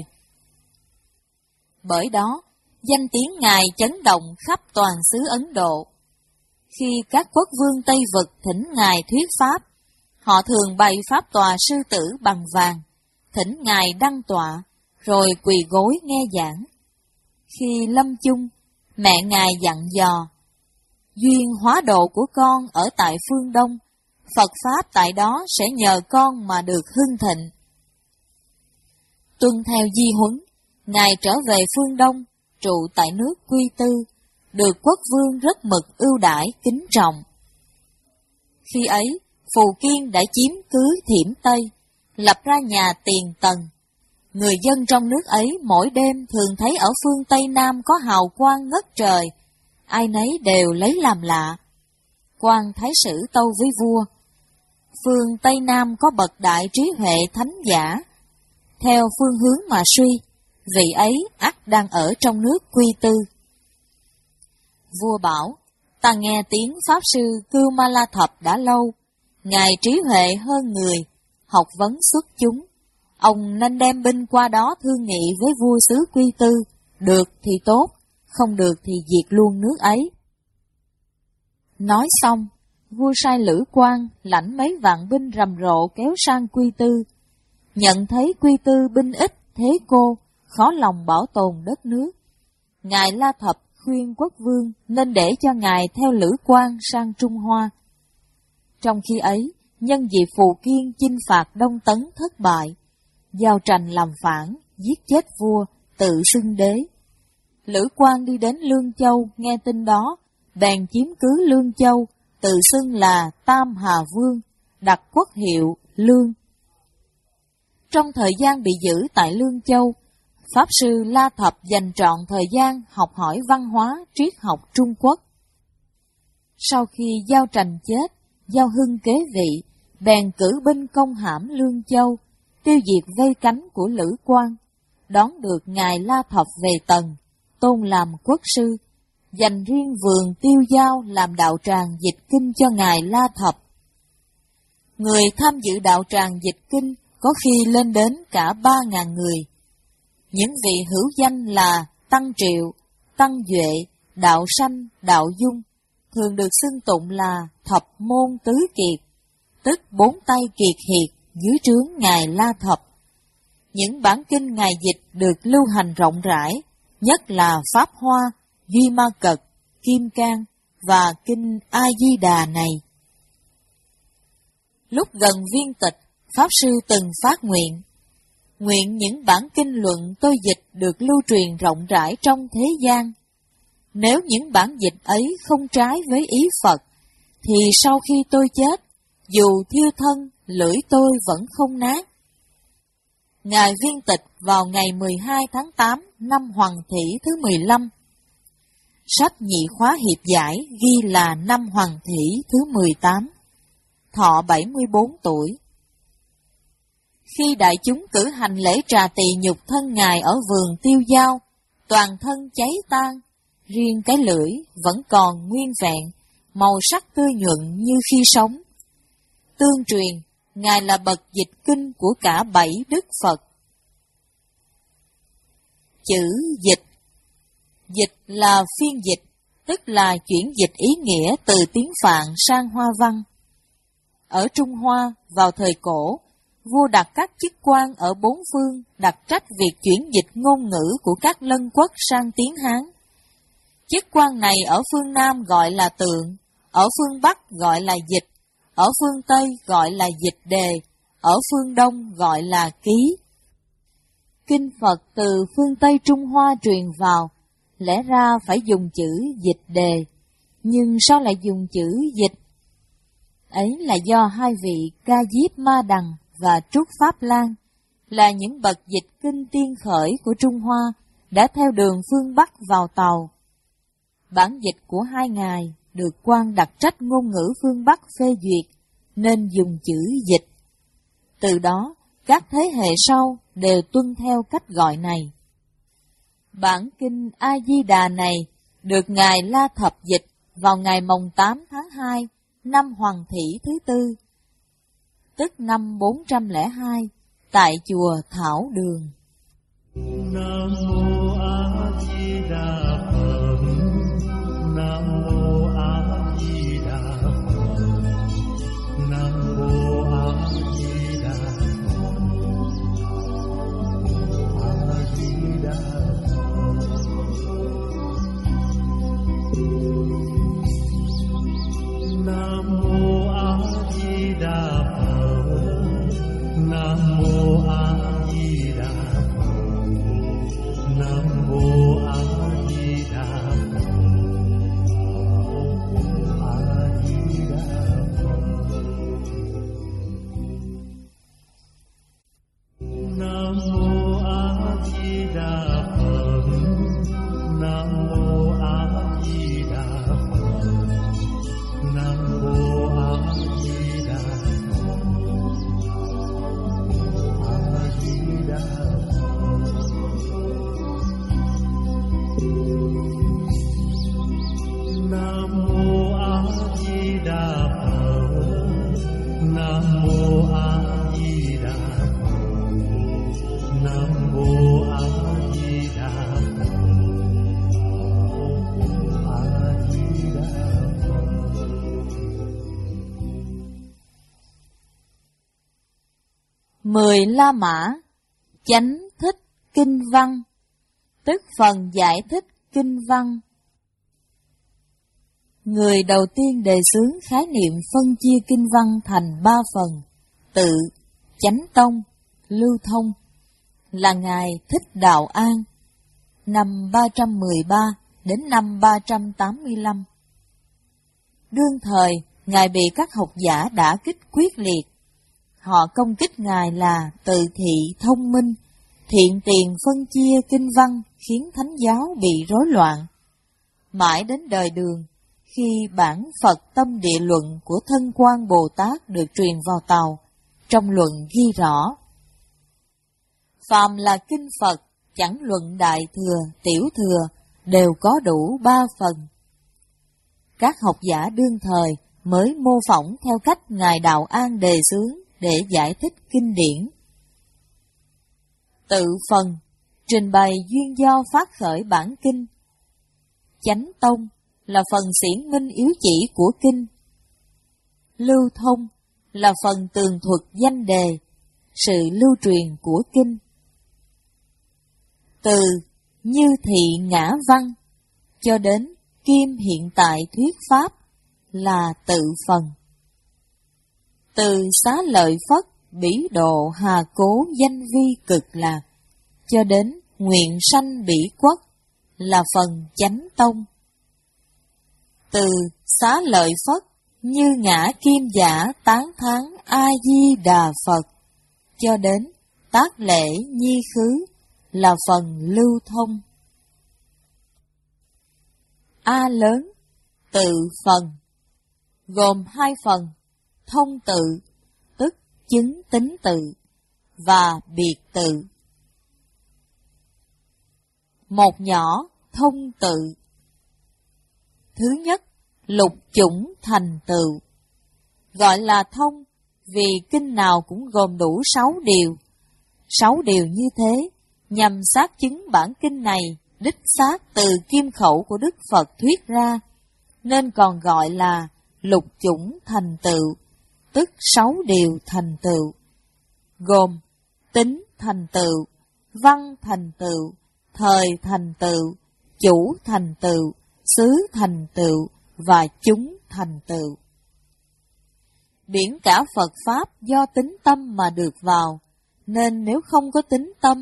A: Bởi đó, danh tiếng Ngài chấn động khắp toàn xứ Ấn Độ. Khi các quốc vương Tây Vực thỉnh Ngài thuyết Pháp, họ thường bày Pháp tòa sư tử bằng vàng, thỉnh Ngài đăng tọa, rồi quỳ gối nghe giảng. Khi lâm chung, mẹ Ngài dặn dò, duyên hóa độ của con ở tại phương Đông, Phật Pháp tại đó sẽ nhờ con mà được hưng thịnh. Tuân theo di huấn, Ngài trở về phương Đông, trụ tại nước Quy Tư, được quốc vương rất mực ưu đãi kính trọng. Khi ấy, Phù Kiên đã chiếm cứ Thiểm Tây, lập ra nhà Tiền Tần. Người dân trong nước ấy mỗi đêm thường thấy ở phương Tây Nam có hào quang ngất trời, ai nấy đều lấy làm lạ. Quan thái sử tâu với vua, phương Tây Nam có bậc đại trí huệ thánh giả, theo phương hướng mà suy, vị ấy ắt đang ở trong nước Quy Tư. Vua bảo, ta nghe tiếng Pháp sư Cưu Ma La Thập đã lâu, Ngài trí huệ hơn người, học vấn xuất chúng. Ông nên đem binh qua đó thương nghị với vua xứ Quy Tư, được thì tốt, không được thì diệt luôn nước ấy. Nói xong, vua sai Lữ Quang lãnh mấy vạn binh rầm rộ kéo sang Quy Tư. Nhận thấy Quy Tư binh ít, thế cô, khó lòng bảo tồn đất nước. Ngài La Thập khuyên quốc vương nên để cho Ngài theo Lữ Quang sang Trung Hoa. Trong khi ấy, nhân dịp Phù Kiên chinh phạt Đông Tấn thất bại, Giao Tranh làm phản, giết chết vua, tự xưng đế. Lữ Quang đi đến Lương Châu, nghe tin đó, bèn chiếm cứ Lương Châu, tự xưng là Tam Hà Vương, đặt quốc hiệu Lương. Trong thời gian bị giữ tại Lương Châu, Pháp sư La Thập dành trọn thời gian học hỏi văn hóa, triết học Trung Quốc. Sau khi Giao Tranh chết, Giao Hưng kế vị, bèn cử binh công hãm Lương Châu, tiêu diệt vây cánh của Lữ Quang, đón được Ngài La Thập về Tần, tôn làm quốc sư, dành riêng vườn Tiêu Giao làm đạo tràng dịch kinh cho Ngài La Thập. Người tham dự đạo tràng dịch kinh có khi lên đến cả ba ngàn người. Những vị hữu danh là Tăng Triệu, Tăng Duệ, Đạo Sanh, Đạo Dung, thường được xưng tụng là Thập Môn Tứ Kiệt, tức bốn tay kiệt hiệt dưới trướng Ngài La Thập. Những bản kinh Ngài dịch được lưu hành rộng rãi, nhất là Pháp Hoa, Duy Ma Cật, Kim Cang và kinh A Di Đà này. Lúc gần viên tịch, Pháp sư từng phát nguyện, nguyện những bản kinh luận tôi dịch được lưu truyền rộng rãi trong thế gian. Nếu những bản dịch ấy không trái với ý Phật, thì sau khi tôi chết, dù thiêu thân, lưỡi tôi vẫn không nát. Ngài viên tịch vào ngày mười hai tháng tám năm Hoằng Thị thứ mười lăm. Sách nhị khóa hiệp giải ghi là năm Hoằng Thị thứ mười tám, thọ bảy mươi bốn tuổi. Khi đại chúng cử hành lễ trà tỳ nhục thân Ngài ở vườn Tiêu Giao, toàn thân cháy tan, riêng cái lưỡi vẫn còn nguyên vẹn, màu sắc tươi nhuận như khi sống. Tương truyền, Ngài là bậc dịch kinh của cả bảy đức Phật. Chữ dịch. Dịch là phiên dịch, tức là chuyển dịch ý nghĩa từ tiếng Phạn sang Hoa văn. Ở Trung Hoa, vào thời cổ, vua đặt các chức quan ở bốn phương đặt trách việc chuyển dịch ngôn ngữ của các lân quốc sang tiếng Hán. Chức quan này ở phương Nam gọi là tượng, ở phương Bắc gọi là dịch, ở phương Tây gọi là dịch đề, ở phương Đông gọi là ký. kinh Phật từ phương Tây Trung Hoa truyền vào, lẽ ra phải dùng chữ dịch đề, nhưng sao lại dùng chữ dịch? Ấy là do hai vị Ca Diếp Ma Đằng và Trúc Pháp Lan là những bậc dịch kinh tiên khởi của Trung Hoa đã theo đường phương Bắc vào tàu. Bản dịch của hai ngài được quan đặc trách ngôn ngữ phương Bắc phê duyệt, nên dùng chữ dịch. Từ đó, các thế hệ sau đều tuân theo cách gọi này. Bản kinh A-di-đà này được Ngài La Thập dịch vào ngày mồng tám tháng hai năm Hoàng Thị thứ tư, tức năm bốn trăm lẻ hai, tại chùa Thảo Đường.
B: Nam mô A Di Đà Phật. Nam mô A Di Đà Phật. Nam mô A Di Đà Phật. A Di Đà Phật. Nam mô A Di Đà Phật. Nam mô A Di Đà Phật. Nam mô A Di Đà Phật. A Di Đà Phật. Nam mô A Di Đà Phật. Nam mô A Di Đà Phật. Nam mô A Di Đà Phật. A Di Đà Nam mô A Di Đà Phật. Nam mô A Di Đà Phật. Nam mô A Di Đà Phật. A Di Đà Phật.
A: Mười La Mã Chánh Thích Kinh Văn, tức phần giải thích Kinh Văn. Người đầu tiên đề xướng khái niệm phân chia Kinh Văn thành ba phần, tự, chánh tông, lưu thông, là Ngài Thích Đạo An, năm ba trăm mười ba đến năm ba trăm tám mươi lăm. Đương thời, Ngài bị các học giả đả kích quyết liệt. Họ công kích Ngài là từ thị thông minh, thiện tiền phân chia kinh văn khiến thánh giáo bị rối loạn. Mãi đến đời Đường, khi bản Phật Tâm Địa Luận của Thân Quang Bồ Tát được truyền vào tàu, trong luận ghi rõ: phàm là kinh Phật, chẳng luận đại thừa, tiểu thừa, đều có đủ ba phần. Các học giả đương thời mới mô phỏng theo cách Ngài Đạo An đề xướng để giải thích kinh điển. Tự phần, trình bày duyên do phát khởi bản kinh. Chánh tông là phần xiển minh yếu chỉ của kinh. Lưu thông là phần tường thuật danh đề, sự lưu truyền của kinh. Từ như thị ngã văn cho đến kim hiện tại thuyết pháp là tự phần. Từ xá lợi Phất bỉ độ hà cố danh vi cực lạc cho đến nguyện sanh bỉ quốc là phần chánh tông. Từ xá lợi Phất như ngã kim giả tán thán A Di Đà Phật cho đến tác lễ nhi khứ là phần lưu thông. A lớn, tự phần, gồm hai phần, thông tự, tức chứng tính tự, và biệt tự. Một nhỏ, thông tự. Thứ nhất, lục chủng thành tựu. Gọi là thông vì kinh nào cũng gồm đủ sáu điều. Sáu điều như thế, nhằm xác chứng bản kinh này đích xác từ kim khẩu của Đức Phật thuyết ra, nên còn gọi là lục chủng thành tựu, tức sáu điều thành tựu, gồm tính thành tựu, văn thành tựu, thời thành tựu, chủ thành tựu, xứ thành tựu và chúng thành tựu. Biển cả Phật Pháp do tính tâm mà được vào, nên nếu không có tính tâm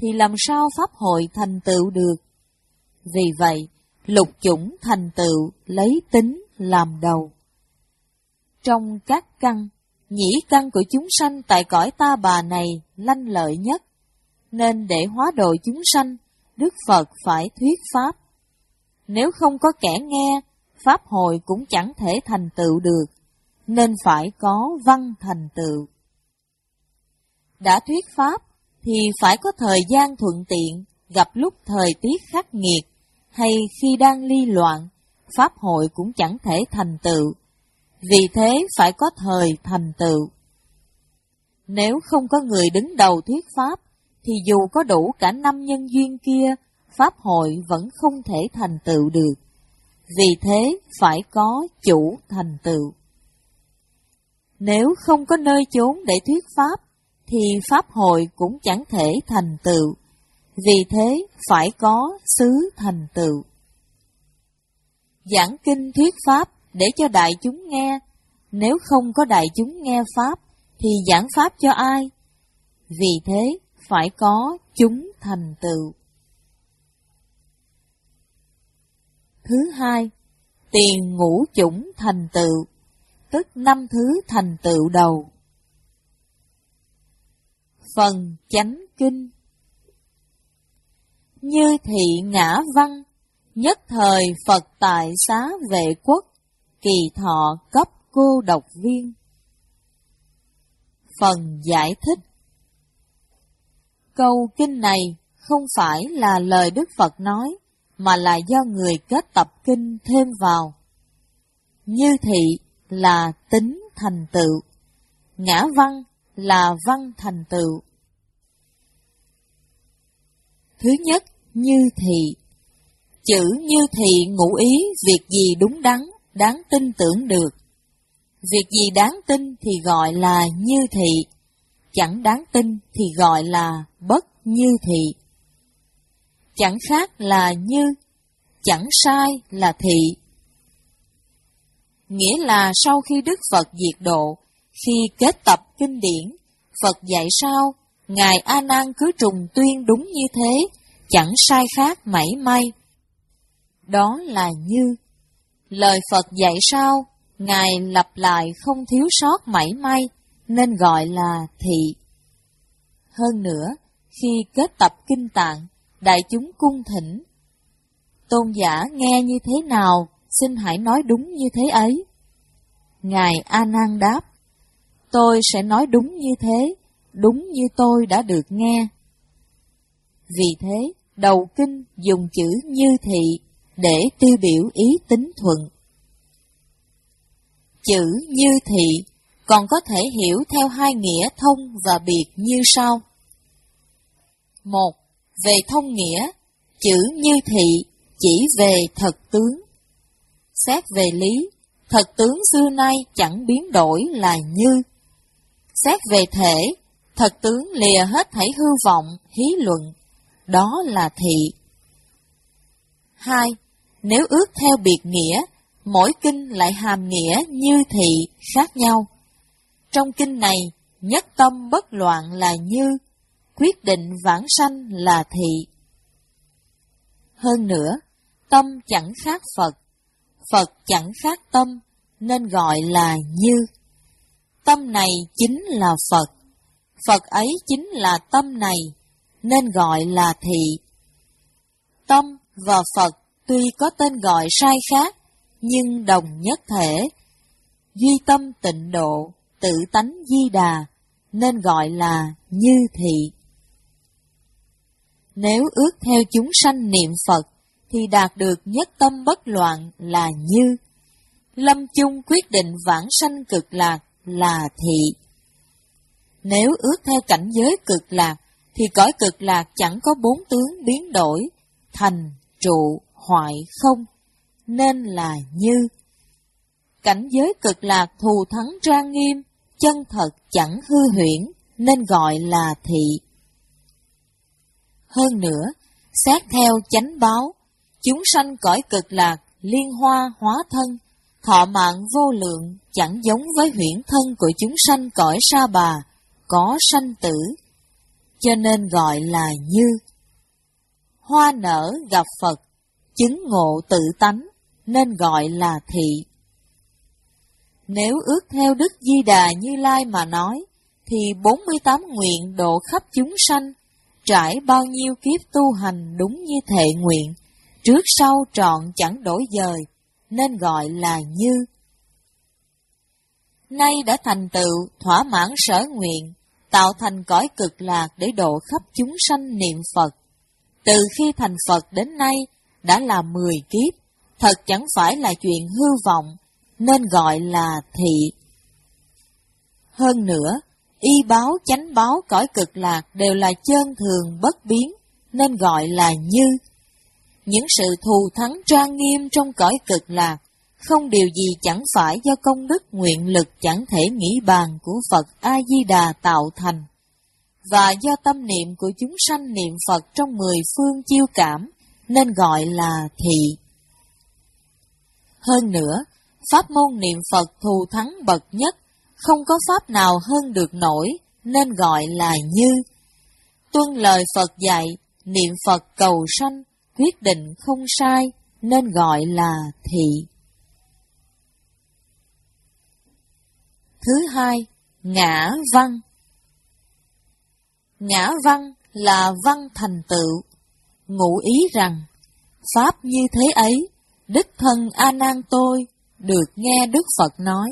A: thì làm sao pháp hội thành tựu được? Vì vậy, lục chủng thành tựu lấy tính làm đầu. Trong các căn, nhĩ căn của chúng sanh tại cõi ta bà này lanh lợi nhất, nên để hóa độ chúng sanh, Đức Phật phải thuyết pháp. Nếu không có kẻ nghe, pháp hội cũng chẳng thể thành tựu được, nên phải có văn thành tựu. Đã thuyết pháp thì phải có thời gian thuận tiện, gặp lúc thời tiết khắc nghiệt, hay khi đang ly loạn, pháp hội cũng chẳng thể thành tựu. Vì thế phải có thời thành tựu. Nếu không có người đứng đầu thuyết pháp, thì dù có đủ cả năm nhân duyên kia, pháp hội vẫn không thể thành tựu được. Vì thế phải có chủ thành tựu. Nếu không có nơi chốn để thuyết pháp, thì pháp hội cũng chẳng thể thành tựu. Vì thế phải có xứ thành tựu. Giảng kinh thuyết pháp để cho đại chúng nghe. Nếu không có đại chúng nghe pháp, thì giảng pháp cho ai? Vì thế phải có chúng thành tựu. Thứ hai, tiền ngũ chủng thành tựu, tức năm thứ thành tựu đầu. Phần chánh kinh. Như thị ngã văn, nhất thời Phật tại xá vệ quốc, kỳ thọ cấp cô độc viên. Phần giải thích. Câu kinh này không phải là lời Đức Phật nói, mà là do người kết tập kinh thêm vào. Như thị là tính thành tựu, ngã văn là văn thành tựu. Thứ nhất, như thị. Chữ như thị ngụ ý việc gì đúng đắn, đáng tin tưởng được. Việc gì đáng tin thì gọi là như thị, chẳng đáng tin thì gọi là bất như thị. Chẳng khác là như, chẳng sai là thị. Nghĩa là sau khi Đức Phật diệt độ, khi kết tập kinh điển, Phật dạy sao, Ngài A Nan cứ trùng tuyên đúng như thế, chẳng sai khác mảy may. Đó là như. Lời Phật dạy sao, Ngài lặp lại không thiếu sót mảy may, nên gọi là thị. Hơn nữa, khi kết tập kinh tạng, đại chúng cung thỉnh. Tôn giả nghe như thế nào, xin hãy nói đúng như thế ấy. Ngài A Nan đáp, tôi sẽ nói đúng như thế, đúng như tôi đã được nghe. Vì thế, đầu kinh dùng chữ như thị để tiêu biểu ý tín thuận. Chữ như thị còn có thể hiểu theo hai nghĩa thông và biệt như sau. Một, về thông nghĩa, chữ như thị chỉ về thật tướng. Xét về lý, thật tướng xưa nay chẳng biến đổi là như. Xét về thể, thật tướng lìa hết thảy hư vọng, hí luận, đó là thị. Hai, nếu ước theo biệt nghĩa, mỗi kinh lại hàm nghĩa như thị khác nhau. Trong kinh này, nhất tâm bất loạn là như, quyết định vãng sanh là thị. Hơn nữa, tâm chẳng khác Phật, Phật chẳng khác tâm, nên gọi là như. Tâm này chính là Phật, Phật ấy chính là tâm này, nên gọi là thị. Tâm và Phật tuy có tên gọi sai khác, nhưng đồng nhất thể. Duy tâm tịnh độ, tự tánh di đà, nên gọi là như thị. Nếu ước theo chúng sanh niệm Phật, thì đạt được nhất tâm bất loạn là như. Lâm chung quyết định vãng sanh cực lạc là thị. Nếu ước theo cảnh giới cực lạc, thì cõi cực lạc chẳng có bốn tướng biến đổi, thành, trụ, hoại, không, nên là như. Cảnh giới cực lạc thù thắng trang nghiêm, chân thật chẳng hư huyễn, nên gọi là thị. Hơn nữa, xét theo chánh báo, chúng sanh cõi cực lạc, liên hoa hóa thân, thọ mạng vô lượng, chẳng giống với huyễn thân của chúng sanh cõi sa bà, có sanh tử. cho nên gọi là như. Hoa nở gặp Phật, chứng ngộ tự tánh, nên gọi là thị. Nếu ước theo Đức Di Đà Như Lai mà nói, thì bốn mươi tám nguyện độ khắp chúng sanh, trải bao nhiêu kiếp tu hành đúng như thệ nguyện, trước sau trọn chẳng đổi dời, nên gọi là như. Nay đã thành tựu, thỏa mãn sở nguyện, tạo thành cõi cực lạc để độ khắp chúng sanh niệm Phật. Từ khi thành Phật đến nay, đã là mười kiếp, thật chẳng phải là chuyện hư vọng, nên gọi là thị. Hơn nữa, y báo chánh báo cõi cực lạc đều là chân thường bất biến, nên gọi là như. Những sự thù thắng trang nghiêm trong cõi cực lạc, không điều gì chẳng phải do công đức nguyện lực chẳng thể nghĩ bàn của Phật A-di-đà tạo thành, và do tâm niệm của chúng sanh niệm Phật trong mười phương chiêu cảm, nên gọi là thị. Hơn nữa, pháp môn niệm Phật thù thắng bậc nhất, không có pháp nào hơn được nổi, nên gọi là như. Tuân lời Phật dạy, niệm Phật cầu sanh, quyết định không sai, nên gọi là thị. Thứ hai, ngã văn. Ngã văn là văn thành tựu, ngụ ý rằng, pháp như thế ấy, đích thân A Nan tôi được nghe Đức Phật nói.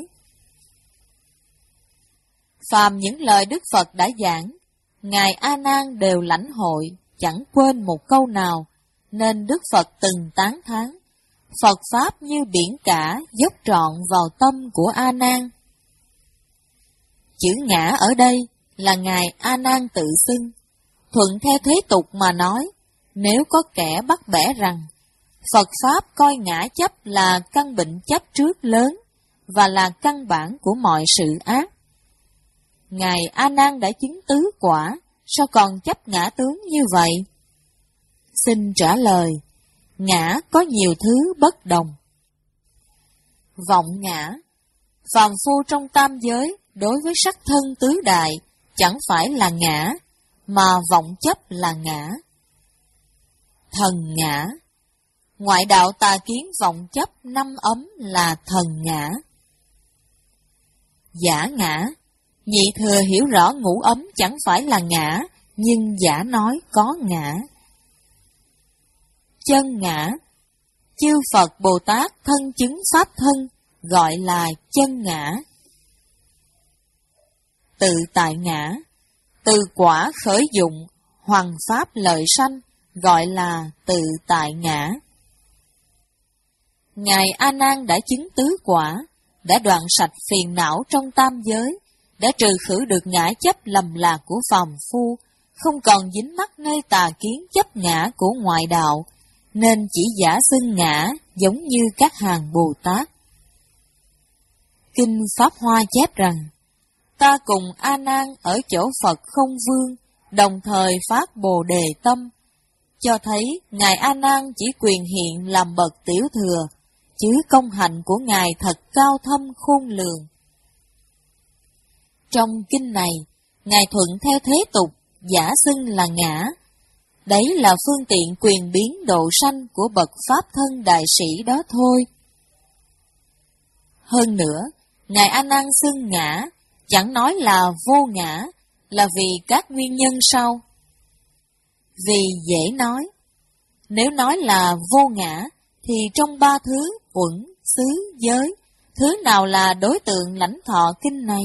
A: Phàm những lời Đức Phật đã giảng, Ngài A Nan đều lãnh hội, chẳng quên một câu nào, nên Đức Phật từng tán thán, Phật Pháp như biển cả dốc trọn vào tâm của A Nan. Chữ ngã ở đây là Ngài A Nan tự xưng, thuận theo thế tục mà nói, nếu có kẻ bắt bẻ rằng, Phật Pháp coi ngã chấp là căn bệnh chấp trước lớn, và là căn bản của mọi sự ác. Ngài A Nan đã chứng tứ quả, sao còn chấp ngã tướng như vậy? Xin trả lời, ngã có nhiều thứ bất đồng. Vọng ngã, phàm phu trong tam giới đối với sắc thân tứ đại chẳng phải là ngã, mà vọng chấp là ngã. Thần ngã, ngoại đạo tà kiến vọng chấp năm ấm là thần ngã. Giả ngã, nhị thừa hiểu rõ ngũ ấm chẳng phải là ngã, nhưng giả nói có ngã. Chân ngã, chư Phật Bồ Tát thân chứng pháp thân, gọi là chân ngã. Tự tại ngã, từ quả khởi dụng, hoằng pháp lợi sanh, gọi là tự tại ngã. Ngài A Nan đã chứng tứ quả, đã đoạn sạch phiền não trong tam giới, đã trừ khử được ngã chấp lầm lạc của phàm phu, không còn dính mắc nơi tà kiến chấp ngã của ngoại đạo, nên chỉ giả xưng ngã giống như các hàng Bồ Tát. Kinh Pháp Hoa chép rằng, ta cùng A Nan ở chỗ Phật không vương, đồng thời phát Bồ Đề tâm, cho thấy Ngài A Nan chỉ quyền hiện làm bậc tiểu thừa, chứ công hạnh của Ngài thật cao thâm khôn lường. Trong kinh này, Ngài thuận theo thế tục, giả xưng là ngã. Đấy là phương tiện quyền biến độ sanh của bậc Pháp thân đại sĩ đó thôi. Hơn nữa, Ngài A Nan xưng ngã, chẳng nói là vô ngã, là vì các nguyên nhân sau. Vì dễ nói, nếu nói là vô ngã, thì trong ba thứ uẩn, xứ, giới, thứ nào là đối tượng lãnh thọ kinh này?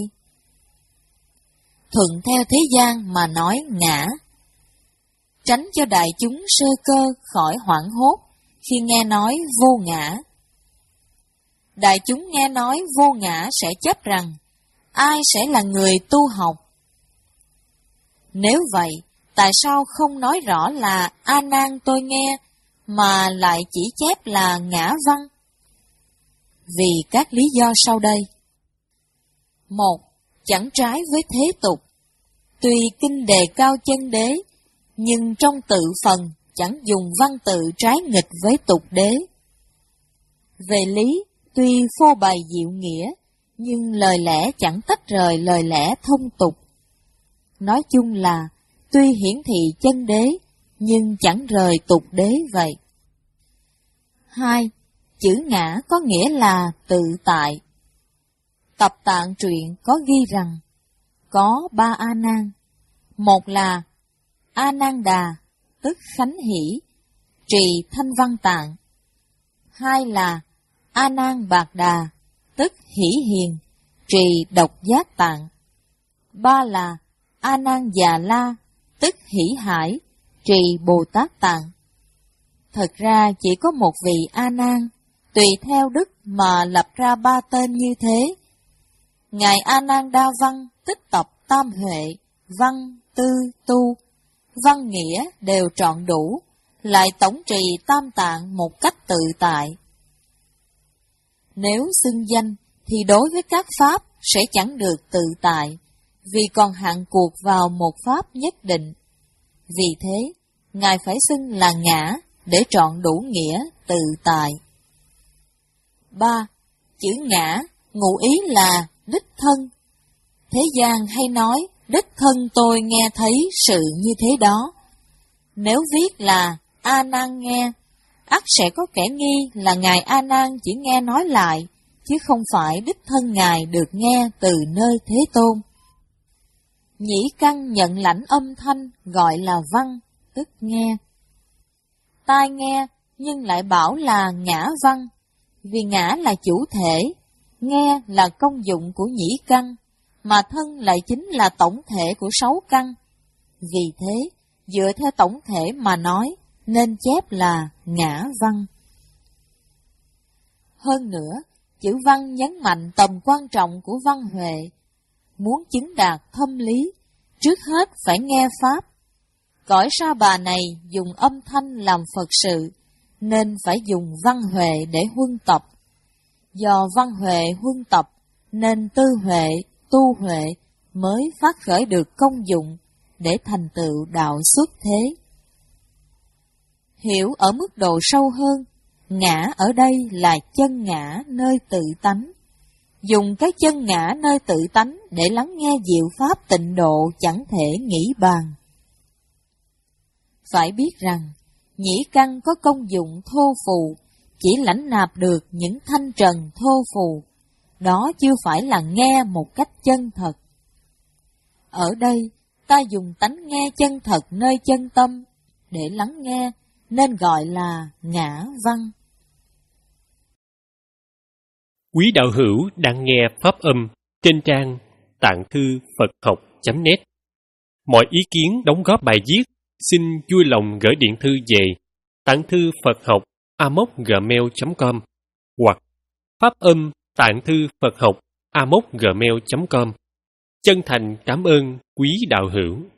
A: Thuận theo thế gian mà nói ngã, tránh cho đại chúng sơ cơ khỏi hoảng hốt khi nghe nói vô ngã. Đại chúng nghe nói vô ngã sẽ chấp rằng ai sẽ là người tu học. Nếu vậy, tại sao không nói rõ là A Nan tôi nghe, mà lại chỉ chép là ngã văn? Vì các lý do sau đây. Một, chẳng trái với thế tục. Tuy kinh đề cao chân đế, nhưng trong tự phần chẳng dùng văn tự trái nghịch với tục đế. Về lý, tuy phô bày diệu nghĩa, nhưng lời lẽ chẳng tách rời lời lẽ thông tục. Nói chung là, tuy hiển thị chân đế, nhưng chẳng rời tục đế vậy. Hai, chữ ngã có nghĩa là tự tại. Tập Tạng truyện có ghi rằng, có ba A Nan. Một là A Nan Đà, tức Khánh Hỷ, trì Thanh Văn Tạng. Hai là A Nan Bạc Đà, tức Hỷ Hiền, trì Độc Giác Tạng. Ba là A Nan Già La, tức Hỷ Hải, trì Bồ Tát Tạng. Thật ra chỉ có một vị A Nan, tùy theo đức mà lập ra ba tên như thế. Ngài A Nan Đa Văn tích tập tam huệ, văn, tư, tu, văn nghĩa đều trọn đủ, lại tổng trì tam tạng một cách tự tại. Nếu xưng danh thì đối với các pháp sẽ chẳng được tự tại, vì còn hạn cuộc vào một pháp nhất định. Vì thế, Ngài phải xưng là ngã để trọn đủ nghĩa tự tại. Ba, chữ ngã ngụ ý là đích thân. Thế gian hay nói đích thân tôi nghe thấy sự như thế đó. Nếu viết là A Nan nghe, ắt sẽ có kẻ nghi là Ngài A Nan chỉ nghe nói lại, chứ không phải đích thân Ngài được nghe từ nơi Thế Tôn. Nhĩ căn nhận lãnh âm thanh gọi là văn, tức nghe. Tai nghe nhưng lại bảo là ngã văn, vì ngã là chủ thể, nghe là công dụng của nhĩ căn, mà thân lại chính là tổng thể của sáu căn. Vì thế, dựa theo tổng thể mà nói, nên chép là ngã văn. Hơn nữa, chữ văn nhấn mạnh tầm quan trọng của văn huệ. Muốn chứng đạt thâm lý, trước hết phải nghe Pháp. Cõi Sa Bà này dùng âm thanh làm Phật sự, nên phải dùng văn huệ để huân tập. Do văn huệ huân tập, nên tư huệ, tu huệ mới phát khởi được công dụng để thành tựu đạo xuất thế. Hiểu ở mức độ sâu hơn, ngã ở đây là chân ngã nơi tự tánh. Dùng cái chân ngã nơi tự tánh để lắng nghe diệu pháp tịnh độ chẳng thể nghĩ bàn. Phải biết rằng, nhĩ căn có công dụng thô phù, chỉ lãnh nạp được những thanh trần thô phù, đó chưa phải là nghe một cách chân thật. Ở đây, ta dùng tánh nghe chân thật nơi chân tâm, để lắng nghe, nên gọi là ngã văn.
C: Quý đạo hữu đang nghe pháp âm trên trang tạng thư Phật học chấm net. Mọi ý kiến đóng góp bài viết xin vui lòng gửi điện thư về tạng thư Phật học a m o c gmail chấm com hoặc pháp âm tạng thư Phật học a m o c gmail chấm com. Chân thành cảm ơn quý đạo hữu.